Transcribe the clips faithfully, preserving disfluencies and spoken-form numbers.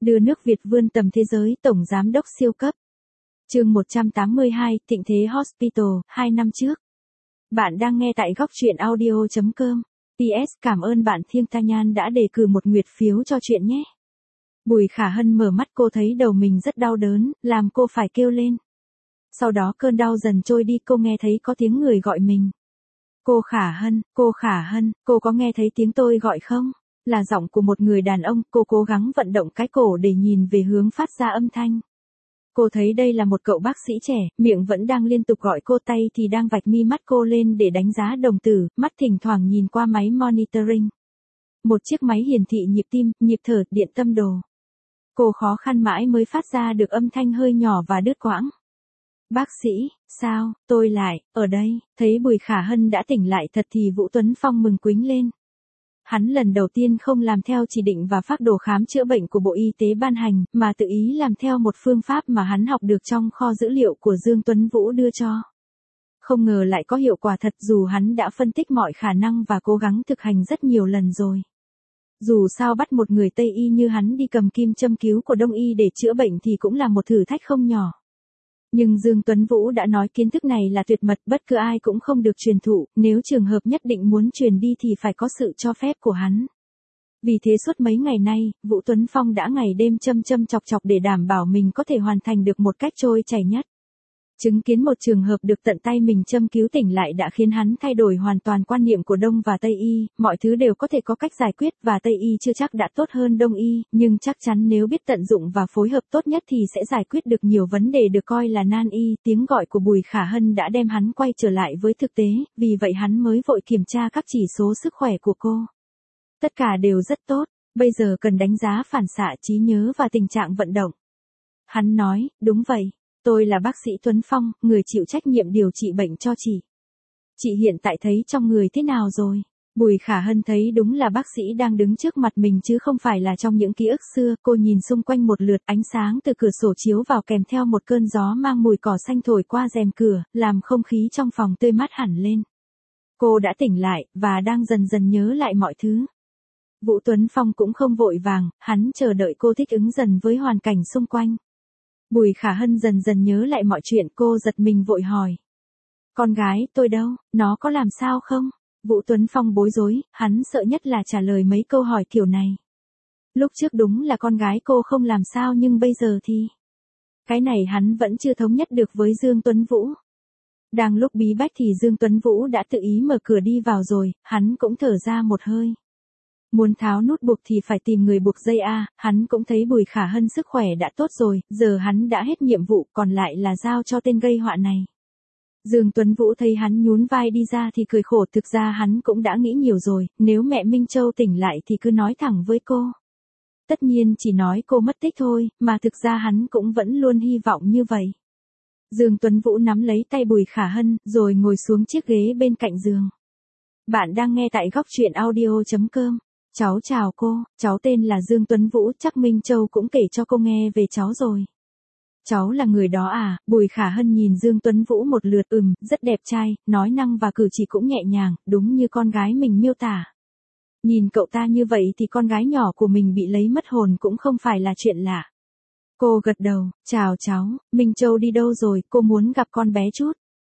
Đưa nước Việt vươn tầm thế giới, Tổng Giám đốc siêu cấp. Chương một trăm tám mươi hai, Thịnh Thế Hospital, hai năm trước. Bạn đang nghe tại góc truyện audio chấm com. pê ét Cảm ơn bạn Thiêng Ta Nhan đã đề cử một nguyệt phiếu cho chuyện nhé. Bùi Khả Hân mở mắt, cô thấy đầu mình rất đau đớn, làm cô phải kêu lên. Sau đó cơn đau dần trôi đi, cô nghe thấy có tiếng người gọi mình. Cô Khả Hân, cô Khả Hân, cô có nghe thấy tiếng tôi gọi không? Là giọng của một người đàn ông. Cô cố gắng vận động cái cổ để nhìn về hướng phát ra âm thanh. Cô thấy đây là một cậu bác sĩ trẻ, miệng vẫn đang liên tục gọi cô, tay thì đang vạch mi mắt cô lên để đánh giá đồng tử, mắt thỉnh thoảng nhìn qua máy monitoring. Một chiếc máy hiển thị nhịp tim, nhịp thở, điện tâm đồ. Cô khó khăn mãi mới phát ra được âm thanh hơi nhỏ và đứt quãng. Bác sĩ, sao, tôi lại, ở đây. Thấy Bùi Khả Hân đã tỉnh lại thật thì Vũ Tuấn Phong mừng quính lên. Hắn lần đầu tiên không làm theo chỉ định và phác đồ khám chữa bệnh của Bộ Y tế ban hành, mà tự ý làm theo một phương pháp mà hắn học được trong kho dữ liệu của Dương Tuấn Vũ đưa cho. Không ngờ lại có hiệu quả thật, dù hắn đã phân tích mọi khả năng và cố gắng thực hành rất nhiều lần rồi. Dù sao bắt một người Tây Y như hắn đi cầm kim châm cứu của Đông Y để chữa bệnh thì cũng là một thử thách không nhỏ. Nhưng Dương Tuấn Vũ đã nói kiến thức này là tuyệt mật, bất cứ ai cũng không được truyền thụ, nếu trường hợp nhất định muốn truyền đi thì phải có sự cho phép của hắn. Vì thế suốt mấy ngày nay, Vũ Tuấn Phong đã ngày đêm châm châm chọc chọc để đảm bảo mình có thể hoàn thành được một cách trôi chảy nhất. Chứng kiến một trường hợp được tận tay mình châm cứu tỉnh lại đã khiến hắn thay đổi hoàn toàn quan niệm của Đông và Tây Y, mọi thứ đều có thể có cách giải quyết và Tây Y chưa chắc đã tốt hơn Đông Y, nhưng chắc chắn nếu biết tận dụng và phối hợp tốt nhất thì sẽ giải quyết được nhiều vấn đề được coi là nan y. Tiếng gọi của Bùi Khả Hân đã đem hắn quay trở lại với thực tế, vì vậy hắn mới vội kiểm tra các chỉ số sức khỏe của cô. Tất cả đều rất tốt, bây giờ cần đánh giá phản xạ, trí nhớ và tình trạng vận động. Hắn nói, đúng vậy. Tôi là bác sĩ Tuấn Phong, người chịu trách nhiệm điều trị bệnh cho chị. Chị hiện tại thấy trong người thế nào rồi? Bùi Khả Hân thấy đúng là bác sĩ đang đứng trước mặt mình chứ không phải là trong những ký ức xưa. Cô nhìn xung quanh một lượt, ánh sáng từ cửa sổ chiếu vào kèm theo một cơn gió mang mùi cỏ xanh thổi qua rèm cửa, làm không khí trong phòng tươi mát hẳn lên. Cô đã tỉnh lại, và đang dần dần nhớ lại mọi thứ. Vũ Tuấn Phong cũng không vội vàng, hắn chờ đợi cô thích ứng dần với hoàn cảnh xung quanh. Bùi Khả Hân dần dần nhớ lại mọi chuyện, cô giật mình vội hỏi. Con gái tôi đâu, nó có làm sao không? Vũ Tuấn Phong bối rối, hắn sợ nhất là trả lời mấy câu hỏi kiểu này. Lúc trước đúng là con gái cô không làm sao, nhưng bây giờ thì... Cái này hắn vẫn chưa thống nhất được với Dương Tuấn Vũ. Đang lúc bí bách thì Dương Tuấn Vũ đã tự ý mở cửa đi vào rồi, hắn cũng thở ra một hơi. Muốn tháo nút buộc thì phải tìm người buộc dây a, hắn cũng thấy Bùi Khả Hân sức khỏe đã tốt rồi, giờ hắn đã hết nhiệm vụ, còn lại là giao cho tên gây họa này. Dương Tuấn Vũ thấy hắn nhún vai đi ra thì cười khổ, thực ra hắn cũng đã nghĩ nhiều rồi, nếu mẹ Minh Châu tỉnh lại thì cứ nói thẳng với cô. Tất nhiên chỉ nói cô mất tích thôi, mà thực ra hắn cũng vẫn luôn hy vọng như vậy. Dương Tuấn Vũ nắm lấy tay Bùi Khả Hân, rồi ngồi xuống chiếc ghế bên cạnh giường. Bạn đang nghe tại góc truyện audio chấm com. Cháu chào cô, cháu tên là Dương Tuấn Vũ, chắc Minh Châu cũng kể cho cô nghe về cháu rồi. Cháu là người đó à? Bùi Khả Hân nhìn Dương Tuấn Vũ một lượt, ừm, rất đẹp trai, nói năng và cử chỉ cũng nhẹ nhàng, đúng như con gái mình miêu tả. Nhìn cậu ta như vậy thì con gái nhỏ của mình bị lấy mất hồn cũng không phải là chuyện lạ. Cô gật đầu, chào cháu, Minh Châu đi đâu rồi, cô muốn gặp con bé chút.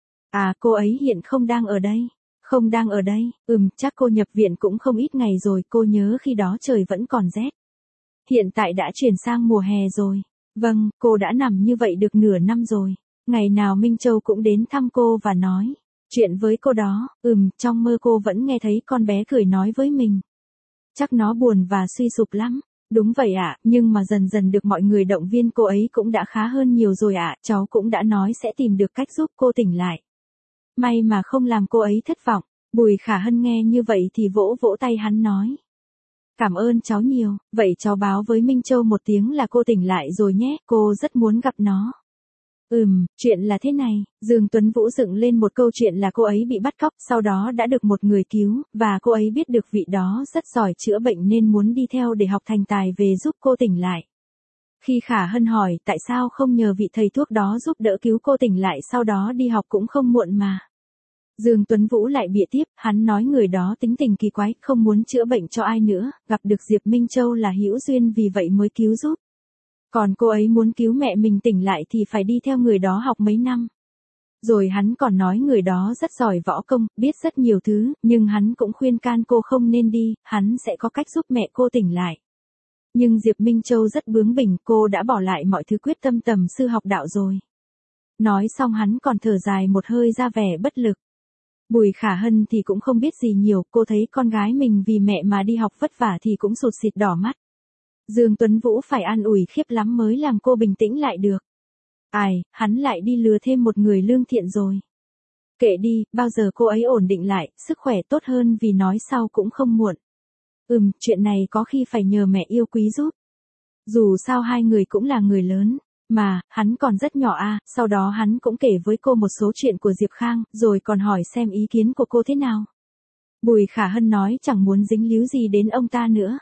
À, cô ấy hiện không đang ở đây. Không đang ở đây, ừm, chắc cô nhập viện cũng không ít ngày rồi, cô nhớ khi đó trời vẫn còn rét. Hiện tại đã chuyển sang mùa hè rồi. Vâng, cô đã nằm như vậy được nửa năm rồi. Ngày nào Minh Châu cũng đến thăm cô và nói chuyện với cô đó, ừm, trong mơ cô vẫn nghe thấy con bé cười nói với mình. Chắc nó buồn và suy sụp lắm. Đúng vậy ạ, nhưng mà dần dần được mọi người động viên cô ấy cũng đã khá hơn nhiều rồi ạ, cháu cũng đã nói sẽ tìm được cách giúp cô tỉnh lại. May mà không làm cô ấy thất vọng. Bùi Khả Hân nghe như vậy thì vỗ vỗ tay hắn nói. Cảm ơn cháu nhiều, vậy cháu báo với Minh Châu một tiếng là cô tỉnh lại rồi nhé, cô rất muốn gặp nó. Ừm, chuyện là thế này, Dương Tuấn Vũ dựng lên một câu chuyện là cô ấy bị bắt cóc, sau đó đã được một người cứu, và cô ấy biết được vị đó rất giỏi chữa bệnh nên muốn đi theo để học thành tài về giúp cô tỉnh lại. Khi Khả Hân hỏi tại sao không nhờ vị thầy thuốc đó giúp đỡ cứu cô tỉnh lại sau đó đi học cũng không muộn mà. Dương Tuấn Vũ lại bịa tiếp, hắn nói người đó tính tình kỳ quái, không muốn chữa bệnh cho ai nữa, gặp được Diệp Minh Châu là hữu duyên vì vậy mới cứu giúp. Còn cô ấy muốn cứu mẹ mình tỉnh lại thì phải đi theo người đó học mấy năm. Rồi hắn còn nói người đó rất giỏi võ công, biết rất nhiều thứ, nhưng hắn cũng khuyên can cô không nên đi, hắn sẽ có cách giúp mẹ cô tỉnh lại. Nhưng Diệp Minh Châu rất bướng bỉnh, cô đã bỏ lại mọi thứ quyết tâm tầm sư học đạo rồi. Nói xong hắn còn thở dài một hơi ra vẻ bất lực. Bùi Khả Hân thì cũng không biết gì nhiều, cô thấy con gái mình vì mẹ mà đi học vất vả thì cũng sụt sịt đỏ mắt. Dương Tuấn Vũ phải an ủi khiếp lắm mới làm cô bình tĩnh lại được. Ai, hắn lại đi lừa thêm một người lương thiện rồi. Kệ đi, bao giờ cô ấy ổn định lại, sức khỏe tốt hơn vì nói sau cũng không muộn. Ừm, chuyện này có khi phải nhờ mẹ yêu quý giúp. Dù sao hai người cũng là người lớn, mà, hắn còn rất nhỏ à, sau đó hắn cũng kể với cô một số chuyện của Diệp Khang, rồi còn hỏi xem ý kiến của cô thế nào. Bùi Khả Hân nói chẳng muốn dính líu gì đến ông ta nữa.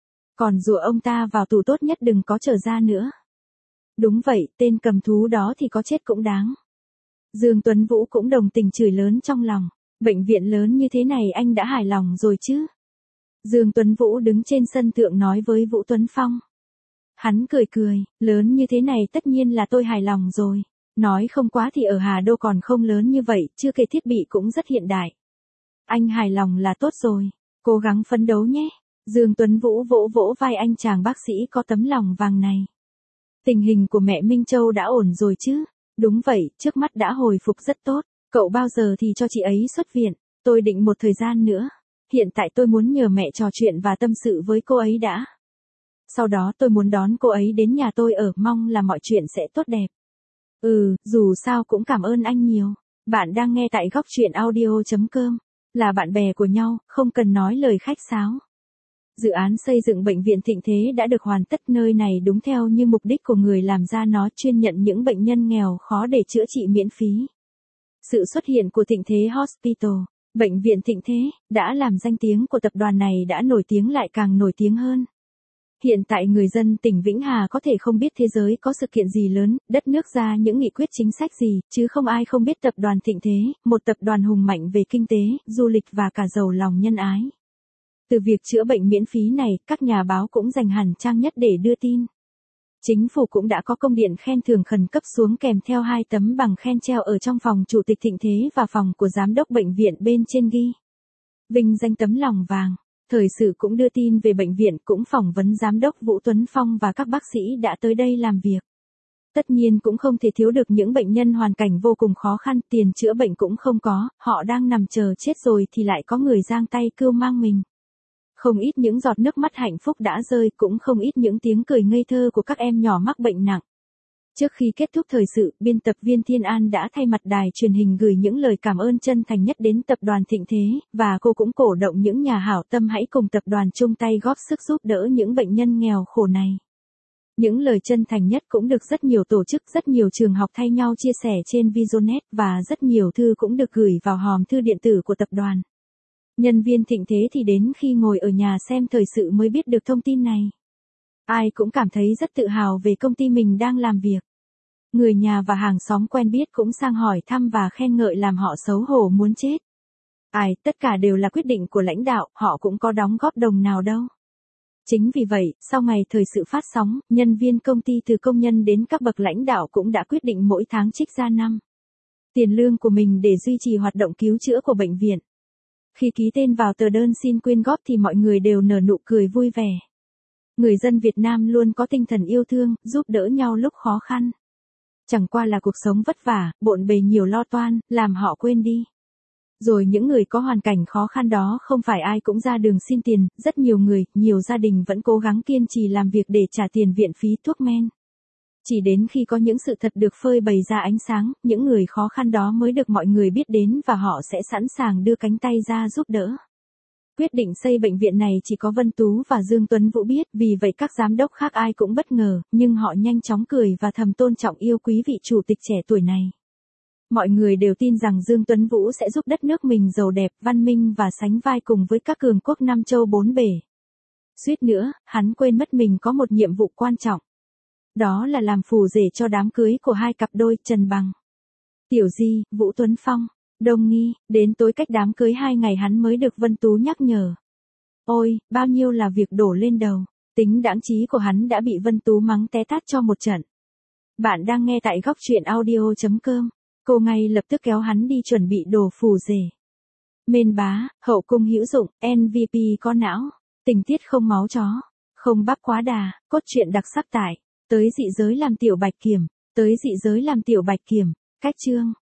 Còn dụ ông ta vào tù tốt nhất đừng có trở ra nữa. Đúng vậy, tên cầm thú đó thì có chết cũng đáng. Dương Tuấn Vũ cũng đồng tình chửi lớn trong lòng. Bệnh viện lớn như thế này anh đã hài lòng rồi chứ? Dương Tuấn Vũ đứng trên sân thượng nói với Vũ Tuấn Phong. Hắn cười cười, lớn như thế này tất nhiên là tôi hài lòng rồi. Nói không quá thì ở Hà Đô còn không lớn như vậy, chưa kể thiết bị cũng rất hiện đại. Anh hài lòng là tốt rồi, cố gắng phấn đấu nhé. Dương Tuấn Vũ vỗ vỗ vai anh chàng bác sĩ có tấm lòng vàng này. Tình hình của mẹ Minh Châu đã ổn rồi chứ? Đúng vậy, trước mắt đã hồi phục rất tốt. Cậu bao giờ thì cho chị ấy xuất viện? Tôi định một thời gian nữa. Hiện tại tôi muốn nhờ mẹ trò chuyện và tâm sự với cô ấy đã. Sau đó tôi muốn đón cô ấy đến nhà tôi ở, mong là mọi chuyện sẽ tốt đẹp. Ừ, dù sao cũng cảm ơn anh nhiều. Bạn đang nghe tại góc truyện audio chấm com. Là bạn bè của nhau, không cần nói lời khách sáo. Dự án xây dựng bệnh viện Thịnh Thế đã được hoàn tất, nơi này đúng theo như mục đích của người làm ra nó, chuyên nhận những bệnh nhân nghèo khó để chữa trị miễn phí. Sự xuất hiện của Thịnh Thế Hospital, bệnh viện Thịnh Thế, đã làm danh tiếng của tập đoàn này đã nổi tiếng lại càng nổi tiếng hơn. Hiện tại người dân tỉnh Vĩnh Hà có thể không biết thế giới có sự kiện gì lớn, đất nước ra những nghị quyết chính sách gì, chứ không ai không biết tập đoàn Thịnh Thế, một tập đoàn hùng mạnh về kinh tế, du lịch và cả giàu lòng nhân ái. Từ việc chữa bệnh miễn phí này, các nhà báo cũng dành hẳn trang nhất để đưa tin. Chính phủ cũng đã có công điện khen thưởng khẩn cấp xuống kèm theo hai tấm bằng khen treo ở trong phòng Chủ tịch Thịnh Thế và phòng của giám đốc bệnh viện bên trên ghi vinh danh tấm lòng vàng. Thời sự cũng đưa tin về bệnh viện, cũng phỏng vấn giám đốc Vũ Tuấn Phong và các bác sĩ đã tới đây làm việc. Tất nhiên cũng không thể thiếu được những bệnh nhân hoàn cảnh vô cùng khó khăn, tiền chữa bệnh cũng không có, họ đang nằm chờ chết rồi thì lại có người giang tay cưu mang mình. Không ít những giọt nước mắt hạnh phúc đã rơi, cũng không ít những tiếng cười ngây thơ của các em nhỏ mắc bệnh nặng. Trước khi kết thúc thời sự, biên tập viên Thiên An đã thay mặt đài truyền hình gửi những lời cảm ơn chân thành nhất đến tập đoàn Thịnh Thế, và cô cũng cổ động những nhà hảo tâm hãy cùng tập đoàn chung tay góp sức giúp đỡ những bệnh nhân nghèo khổ này. Những lời chân thành nhất cũng được rất nhiều tổ chức, rất nhiều trường học thay nhau chia sẻ trên Visionet, và rất nhiều thư cũng được gửi vào hòm thư điện tử của tập đoàn. Nhân viên Thịnh Thế thì đến khi ngồi ở nhà xem thời sự mới biết được thông tin này. Ai cũng cảm thấy rất tự hào về công ty mình đang làm việc. Người nhà và hàng xóm quen biết cũng sang hỏi thăm và khen ngợi làm họ xấu hổ muốn chết. Ai, tất cả đều là quyết định của lãnh đạo, họ cũng có đóng góp đồng nào đâu. Chính vì vậy, sau ngày thời sự phát sóng, nhân viên công ty từ công nhân đến các bậc lãnh đạo cũng đã quyết định mỗi tháng trích ra năm tiền lương của mình để duy trì hoạt động cứu chữa của bệnh viện. Khi ký tên vào tờ đơn xin quyên góp thì mọi người đều nở nụ cười vui vẻ. Người dân Việt Nam luôn có tinh thần yêu thương, giúp đỡ nhau lúc khó khăn. Chẳng qua là cuộc sống vất vả, bộn bề nhiều lo toan, làm họ quên đi. Rồi những người có hoàn cảnh khó khăn đó không phải ai cũng ra đường xin tiền, rất nhiều người, nhiều gia đình vẫn cố gắng kiên trì làm việc để trả tiền viện phí thuốc men. Chỉ đến khi có những sự thật được phơi bày ra ánh sáng, những người khó khăn đó mới được mọi người biết đến và họ sẽ sẵn sàng đưa cánh tay ra giúp đỡ. Quyết định xây bệnh viện này chỉ có Vân Tú và Dương Tuấn Vũ biết, vì vậy các giám đốc khác ai cũng bất ngờ, nhưng họ nhanh chóng cười và thầm tôn trọng yêu quý vị chủ tịch trẻ tuổi này. Mọi người đều tin rằng Dương Tuấn Vũ sẽ giúp đất nước mình giàu đẹp, văn minh và sánh vai cùng với các cường quốc năm châu bốn bể. Suýt nữa, hắn quên mất mình có một nhiệm vụ quan trọng. Đó là làm phù rể cho đám cưới của hai cặp đôi Trần Bằng, Tiểu Di, Vũ Tuấn Phong. Đông nghi, đến tối cách đám cưới hai ngày hắn mới được Vân Tú nhắc nhở. Ôi, bao nhiêu là việc đổ lên đầu. Tính đãng trí của hắn đã bị Vân Tú mắng té tát cho một trận. Bạn đang nghe tại góc truyện audio.com. Cô ngay lập tức kéo hắn đi chuẩn bị đồ phù rể. Mên bá, hậu cung hữu dụng, em vê pê có não. Tình tiết không máu chó, không bắp quá đà, cốt truyện đặc sắc tại. Tới dị giới làm tiểu bạch kiểm, tới dị giới làm tiểu bạch kiểm, cách chương.